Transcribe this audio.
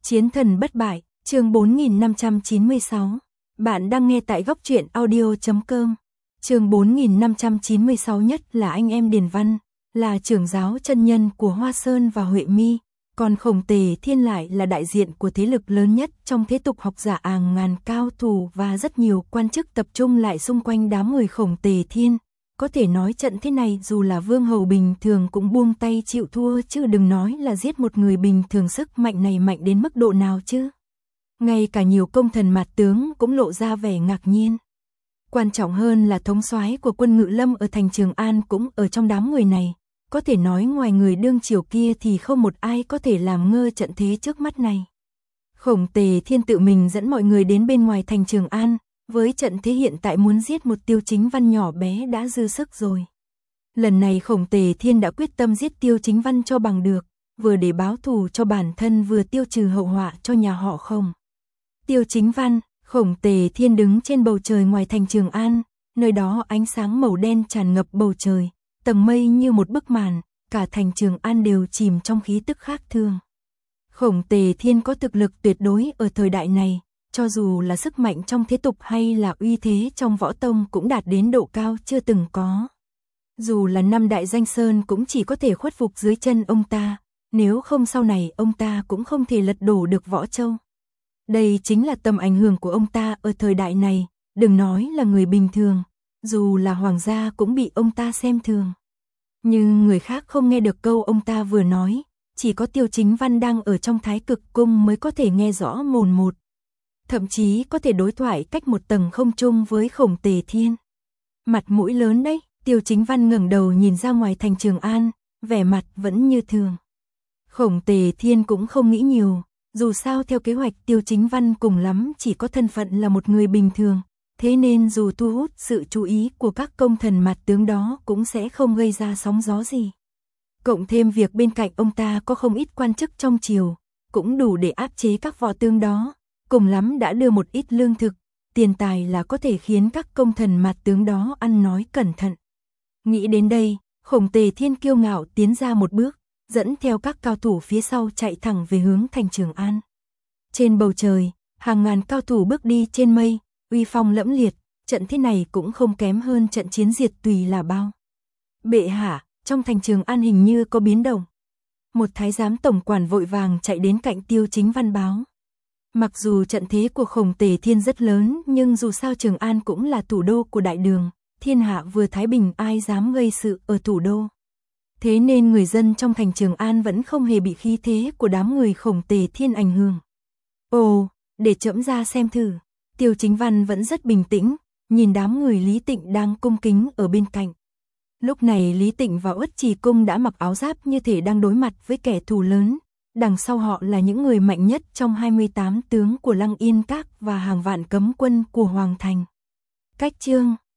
Chiến thần bất bại, chương 4596. Bạn đang nghe tại góc truyện audio.com. Chương 4596 nhất là anh em Điền Văn, là trưởng giáo chân nhân của Hoa Sơn và Huệ Mi, còn Khổng Tề Thiên lại là đại diện của thế lực lớn nhất trong thế tục học giả ngàn cao thủ và rất nhiều quan chức tập trung lại xung quanh đám người Khổng Tề Thiên. Có thể nói trận thế này dù là vương hầu bình thường cũng buông tay chịu thua chứ đừng nói là giết một người bình thường, sức mạnh này mạnh đến mức độ nào chứ. Ngay cả nhiều công thần mạt tướng cũng lộ ra vẻ ngạc nhiên. Quan trọng hơn là thống soái của quân Ngự Lâm ở thành Trường An cũng ở trong đám người này. Có thể nói ngoài người đương triều kia thì không một ai có thể làm ngơ trận thế trước mắt này. Khổng Tề Thiên tự mình dẫn mọi người đến bên ngoài thành Trường An. Với trận thế hiện tại muốn giết một Tiêu Chính Văn nhỏ bé đã dư sức rồi. Lần này Khổng Tề Thiên đã quyết tâm giết Tiêu Chính Văn cho bằng được, vừa để báo thù cho bản thân vừa tiêu trừ hậu họa cho nhà họ Khổng. Tiêu Chính Văn, Khổng Tề Thiên đứng trên bầu trời ngoài thành Trường An, nơi đó ánh sáng màu đen tràn ngập bầu trời, tầng mây như một bức màn, cả thành Trường An đều chìm trong khí tức khác thường. Khổng Tề Thiên có thực lực tuyệt đối ở thời đại này. Cho dù là sức mạnh trong thế tục hay là uy thế trong võ tông cũng đạt đến độ cao chưa từng có. Dù là năm đại danh sơn cũng chỉ có thể khuất phục dưới chân ông ta, nếu không sau này ông ta cũng không thể lật đổ được Võ Châu. Đây chính là tầm ảnh hưởng của ông ta ở thời đại này, đừng nói là người bình thường, dù là hoàng gia cũng bị ông ta xem thường. Nhưng người khác không nghe được câu ông ta vừa nói, chỉ có Tiêu Chính Văn đang ở trong Thái Cực Cung mới có thể nghe rõ mồn một. Thậm chí có thể đối thoại cách một tầng không trung với Khổng Tề Thiên. Mặt mũi lớn đấy, Tiêu Chính Văn ngẩng đầu nhìn ra ngoài thành Trường An, vẻ mặt vẫn như thường. Khổng Tề Thiên cũng không nghĩ nhiều, dù sao theo kế hoạch Tiêu Chính Văn cùng lắm chỉ có thân phận là một người bình thường, thế nên dù thu hút sự chú ý của các công thần mạt tướng đó cũng sẽ không gây ra sóng gió gì. Cộng thêm việc bên cạnh ông ta có không ít quan chức trong triều, cũng đủ để áp chế các võ tướng đó. Cùng lắm đã đưa một ít lương thực, tiền tài là có thể khiến các công thần mạt tướng đó ăn nói cẩn thận. Nghĩ đến đây, Khổng Tề Thiên kiêu ngạo tiến ra một bước, dẫn theo các cao thủ phía sau chạy thẳng về hướng thành Trường An. Trên bầu trời, hàng ngàn cao thủ bước đi trên mây, uy phong lẫm liệt, trận thế này cũng không kém hơn trận chiến diệt tùy là bao. Bệ hạ, trong thành Trường An hình như có biến động. Một thái giám tổng quản vội vàng chạy đến cạnh Tiêu Chính Văn báo. Mặc dù trận thế của Khổng Tề Thiên rất lớn, nhưng dù sao Trường An cũng là thủ đô của đại đường, thiên hạ vừa thái bình ai dám gây sự ở thủ đô. Thế nên người dân trong thành Trường An vẫn không hề bị khí thế của đám người Khổng Tề Thiên ảnh hưởng. Ồ, để trẫm ra xem thử. Tiêu Chính Văn vẫn rất bình tĩnh, nhìn đám người Lý Tịnh đang cung kính ở bên cạnh. Lúc này Lý Tịnh và Uất Trì Cung đã mặc áo giáp như thể đang đối mặt với kẻ thù lớn. Đằng sau họ là những người mạnh nhất trong 28 tướng của Lăng Yên Các và hàng vạn cấm quân của Hoàng Thành. Cách chương